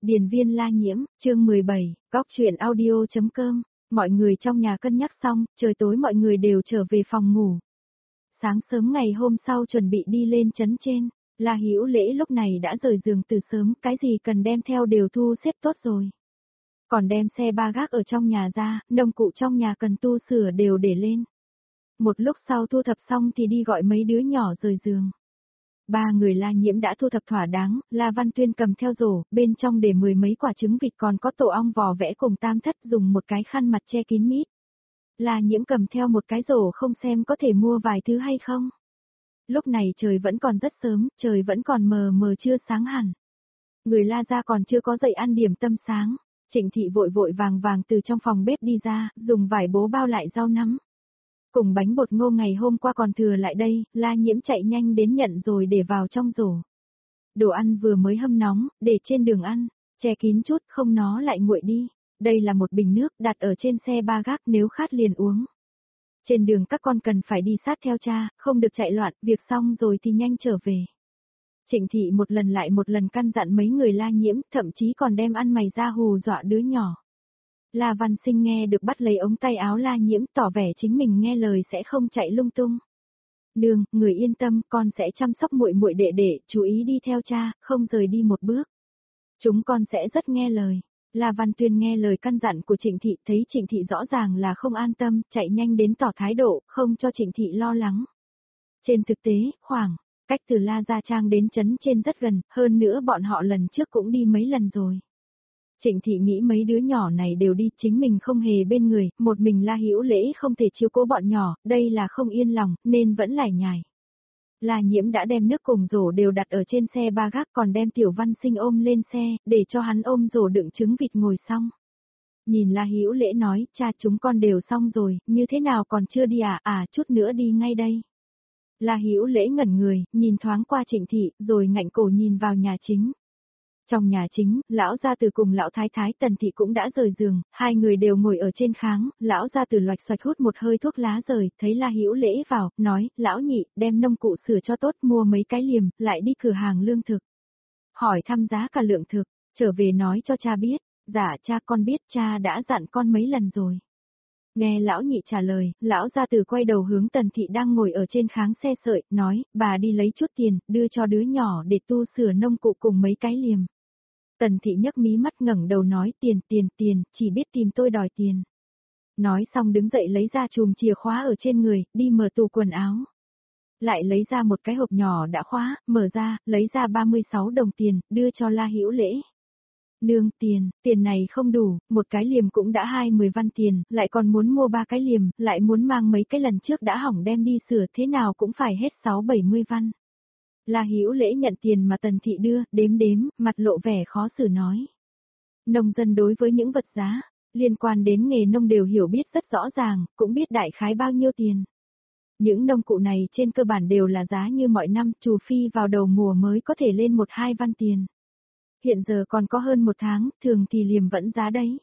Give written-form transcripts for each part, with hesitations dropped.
Điền viên La Nhiễm, chương 17, Góc truyện audio.com, mọi người trong nhà cân nhắc xong, trời tối mọi người đều trở về phòng ngủ. Sáng sớm ngày hôm sau chuẩn bị đi lên trấn trên, La Hữu Lễ lúc này đã rời giường từ sớm, cái gì cần đem theo đều thu xếp tốt rồi. Còn đem xe ba gác ở trong nhà ra, nông cụ trong nhà cần tu sửa đều để lên. Một lúc sau thu thập xong thì đi gọi mấy đứa nhỏ rời giường. Ba người La Nhiễm đã thu thập thỏa đáng, La Văn Tuyên cầm theo rổ, bên trong để 10 mấy quả trứng vịt còn có tổ ong vò vẽ cùng tam thất dùng một cái khăn mặt che kín mít. La Nhiễm cầm theo một cái rổ không xem có thể mua vài thứ hay không. Lúc này trời vẫn còn rất sớm, trời vẫn còn mờ mờ chưa sáng hẳn. Người La gia còn chưa có dậy ăn điểm tâm sáng, Trịnh Thị vội vội vàng vàng từ trong phòng bếp đi ra, dùng vải bố bao lại rau nắm. Cùng bánh bột ngô ngày hôm qua còn thừa lại đây, La Nhiễm chạy nhanh đến nhận rồi để vào trong rổ. Đồ ăn vừa mới hâm nóng, để trên đường ăn, che kín chút không nó lại nguội đi. Đây là một bình nước đặt ở trên xe ba gác nếu khát liền uống. Trên đường các con cần phải đi sát theo cha, không được chạy loạn, việc xong rồi thì nhanh trở về. Trịnh Thị một lần lại một lần căn dặn mấy người La Nhiễm, thậm chí còn đem ăn mày ra hù dọa đứa nhỏ. La Văn Sinh nghe được bắt lấy ống tay áo La Nhiễm tỏ vẻ chính mình nghe lời sẽ không chạy lung tung. Nương, người yên tâm, con sẽ chăm sóc muội muội đệ đệ, chú ý đi theo cha, không rời đi một bước. Chúng con sẽ rất nghe lời. La Văn Tuyên nghe lời căn dặn của Trịnh Thị, thấy Trịnh Thị rõ ràng là không an tâm, chạy nhanh đến tỏ thái độ, không cho Trịnh Thị lo lắng. Trên thực tế, cách từ La Gia Trang đến trấn trên rất gần, hơn nữa bọn họ lần trước cũng đi mấy lần rồi. Trịnh Thị nghĩ mấy đứa nhỏ này đều đi, chính mình không hề bên người, một mình La Hữu Lễ không thể chiếu cố bọn nhỏ, đây là không yên lòng, nên vẫn lải nhải. La Nhiễm đã đem nước cùng rổ đều đặt ở trên xe ba gác, còn đem Tiểu Văn Sinh ôm lên xe, để cho hắn ôm rổ đựng trứng vịt ngồi xong. Nhìn La Hữu Lễ nói, cha chúng con đều xong rồi, như thế nào còn chưa đi à, chút nữa đi ngay đây. La Hữu Lễ ngẩn người, nhìn thoáng qua Trịnh Thị, rồi ngạnh cổ nhìn vào nhà chính. Trong nhà chính, lão gia tử cùng lão thái thái Tần Thị cũng đã rời giường, hai người đều ngồi ở trên kháng, lão gia tử loạch xoạch hút một hơi thuốc lá rời, thấy La Hữu Lễ vào, nói, lão nhị, đem nông cụ sửa cho tốt, mua mấy cái liềm, lại đi cửa hàng lương thực. Hỏi thăm giá cả lượng thực, trở về nói cho cha biết, dạ cha con biết, cha đã dặn con mấy lần rồi. Nghe lão nhị trả lời, lão gia tử quay đầu hướng Tần Thị đang ngồi ở trên kháng xe sợi, nói, bà đi lấy chút tiền, đưa cho đứa nhỏ để tu sửa nông cụ cùng mấy cái liềm. Tần Thị nhấc mí mắt ngẩng đầu nói tiền, chỉ biết tìm tôi đòi tiền. Nói xong đứng dậy lấy ra chùm chìa khóa ở trên người, đi mở tủ quần áo. Lại lấy ra một cái hộp nhỏ đã khóa, mở ra, lấy ra 36 đồng tiền, đưa cho La Hữu Lễ. Nương, tiền này không đủ, một cái liềm cũng đã 20 văn tiền, lại còn muốn mua 3 cái liềm, lại muốn mang mấy cái lần trước đã hỏng đem đi sửa, thế nào cũng phải hết 6-70 văn. La Hữu Lễ nhận tiền mà Tần Thị đưa, đếm, mặt lộ vẻ khó xử nói. Nông dân đối với những vật giá, liên quan đến nghề nông đều hiểu biết rất rõ ràng, cũng biết đại khái bao nhiêu tiền. Những nông cụ này trên cơ bản đều là giá như mọi năm, trừ phi vào đầu mùa mới có thể lên 1-2 văn tiền. Hiện giờ còn có hơn 1 tháng, thường thì liềm vẫn giá đấy.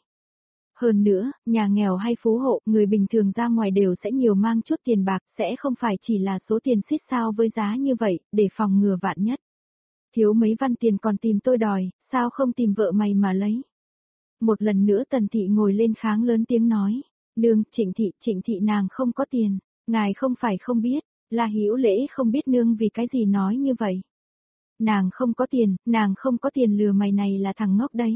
Hơn nữa, nhà nghèo hay phú hộ, người bình thường ra ngoài đều sẽ nhiều mang chút tiền bạc, sẽ không phải chỉ là số tiền xít sao với giá như vậy, để phòng ngừa vạn nhất. Thiếu mấy văn tiền còn tìm tôi đòi, sao không tìm vợ mày mà lấy. Một lần nữa Tần Thị ngồi lên kháng lớn tiếng nói, nương, Trịnh Thị nàng không có tiền, ngài không phải không biết, La Hữu Lễ không biết nương vì cái gì nói như vậy. Nàng không có tiền lừa mày này là thằng ngốc đấy.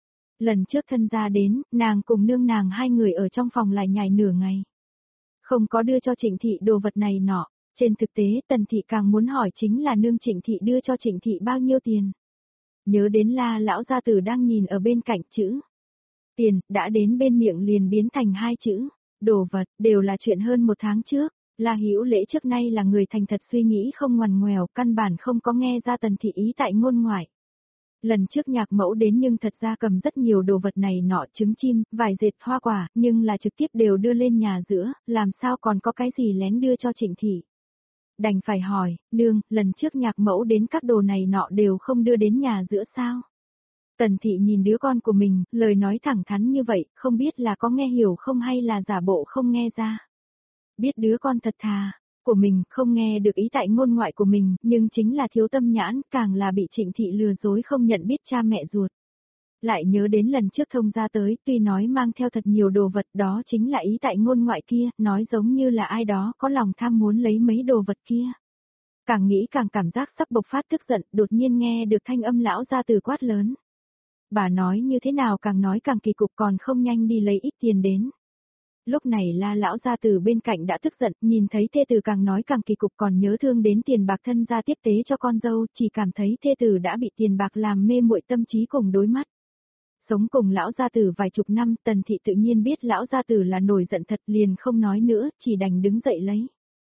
Lần trước thân gia đến, nàng cùng nương nàng hai người ở trong phòng lại nhảy nửa ngày. Không có đưa cho Trịnh Thị đồ vật này nọ, trên thực tế Tần Thị càng muốn hỏi chính là nương Trịnh Thị đưa cho Trịnh Thị bao nhiêu tiền. Nhớ đến La lão gia tử đang nhìn ở bên cạnh chữ tiền, đã đến bên miệng liền biến thành 2 chữ, đồ vật, đều là chuyện hơn 1 tháng trước. La Hữu Lễ trước nay là người thành thật suy nghĩ không ngoằn ngoèo, căn bản không có nghe ra Tần Thị ý tại ngôn ngoại. Lần trước nhạc mẫu đến nhưng thật ra cầm rất nhiều đồ vật này nọ, trứng chim, vải dệt, hoa quả, nhưng là trực tiếp đều đưa lên nhà giữa, làm sao còn có cái gì lén đưa cho Trịnh Thị. Đành phải hỏi, nương, lần trước nhạc mẫu đến các đồ này nọ đều không đưa đến nhà giữa sao? Tần Thị nhìn đứa con của mình, lời nói thẳng thắn như vậy, không biết là có nghe hiểu không hay là giả bộ không nghe ra. Biết đứa con thật thà của mình không nghe được ý tại ngôn ngoại của mình, nhưng chính là thiếu tâm nhãn, càng là bị Trịnh Thị lừa dối không nhận biết cha mẹ ruột. Lại nhớ đến lần trước thông gia tới, tuy nói mang theo thật nhiều đồ vật đó chính là ý tại ngôn ngoại kia, nói giống như là ai đó có lòng tham muốn lấy mấy đồ vật kia. Càng nghĩ càng cảm giác sắp bộc phát tức giận, đột nhiên nghe được thanh âm lão gia tử quát lớn. Bà nói như thế nào càng nói càng kỳ cục, còn không nhanh đi lấy ít tiền đến. Lúc này La lão gia tử bên cạnh đã tức giận, nhìn thấy thê tử càng nói càng kỳ cục, còn nhớ thương đến tiền bạc thân gia tiếp tế cho con dâu, chỉ cảm thấy thê tử đã bị tiền bạc làm mê muội tâm trí cùng đối mắt. Sống cùng lão gia tử vài chục năm, Tần thị tự nhiên biết lão gia tử là nổi giận thật, liền không nói nữa, chỉ đành đứng dậy lấy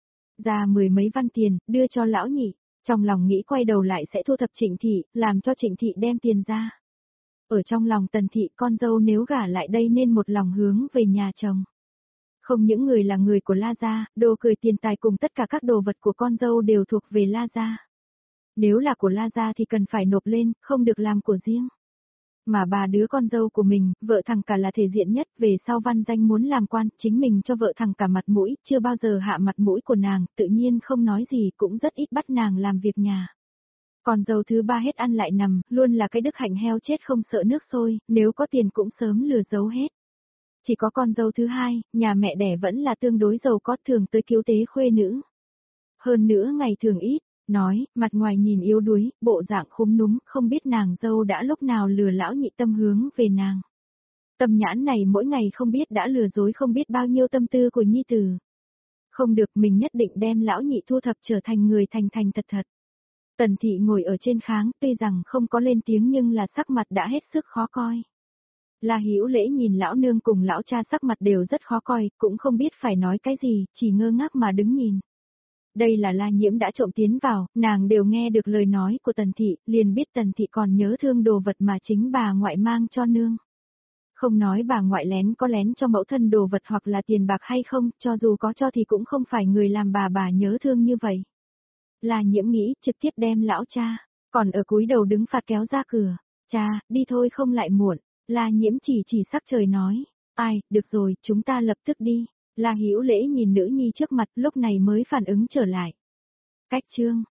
ra 10 mấy văn tiền, đưa cho lão nhị, trong lòng nghĩ quay đầu lại sẽ thu thập Trịnh thị, làm cho Trịnh thị đem tiền ra. Ở trong lòng Tần thị, con dâu nếu gả lại đây nên một lòng hướng về nhà chồng. Không những người là người của La gia, đồ cười tiền tài cùng tất cả các đồ vật của con dâu đều thuộc về La gia. Nếu là của La gia thì cần phải nộp lên, không được làm của riêng. Mà bà đứa con dâu của mình, vợ thằng cả là thể diện nhất, về sau văn danh muốn làm quan, chính mình cho vợ thằng cả mặt mũi, chưa bao giờ hạ mặt mũi của nàng, tự nhiên không nói gì, cũng rất ít bắt nàng làm việc nhà. Con dâu thứ ba hết ăn lại nằm, luôn là cái đức hạnh heo chết không sợ nước sôi, nếu có tiền cũng sớm lừa giấu hết. Chỉ có con dâu thứ hai, nhà mẹ đẻ vẫn là tương đối giàu có, thường tới cứu tế khuê nữ. Hơn nữa ngày thường ít, nói, mặt ngoài nhìn yếu đuối, bộ dạng khúm núm, không biết nàng dâu đã lúc nào lừa lão nhị tâm hướng về nàng. Tâm nhãn này mỗi ngày không biết đã lừa dối không biết bao nhiêu tâm tư của nhi tử. Không được, mình nhất định đem lão nhị thu thập trở thành người thành thành thật thật. Tần thị ngồi ở trên kháng, tuy rằng không có lên tiếng nhưng là sắc mặt đã hết sức khó coi. La Hữu Lễ nhìn lão nương cùng lão cha sắc mặt đều rất khó coi, cũng không biết phải nói cái gì, chỉ ngơ ngác mà đứng nhìn. Đây là La Nhiễm đã trộm tiến vào, nàng đều nghe được lời nói của Tần thị, liền biết Tần thị còn nhớ thương đồ vật mà chính bà ngoại mang cho nương. Không nói bà ngoại lén có lén cho mẫu thân đồ vật hoặc là tiền bạc hay không, cho dù có cho thì cũng không phải người làm bà nhớ thương như vậy. La Nhiễm nghĩ trực tiếp đem lão cha, còn ở cúi đầu đứng phạt kéo ra cửa. Cha, đi thôi không lại muộn. La Nhiễm chỉ sắc trời nói. Ai, được rồi, chúng ta lập tức đi. La Hữu Lễ nhìn nữ nhi trước mặt lúc này mới phản ứng trở lại. Cách chương.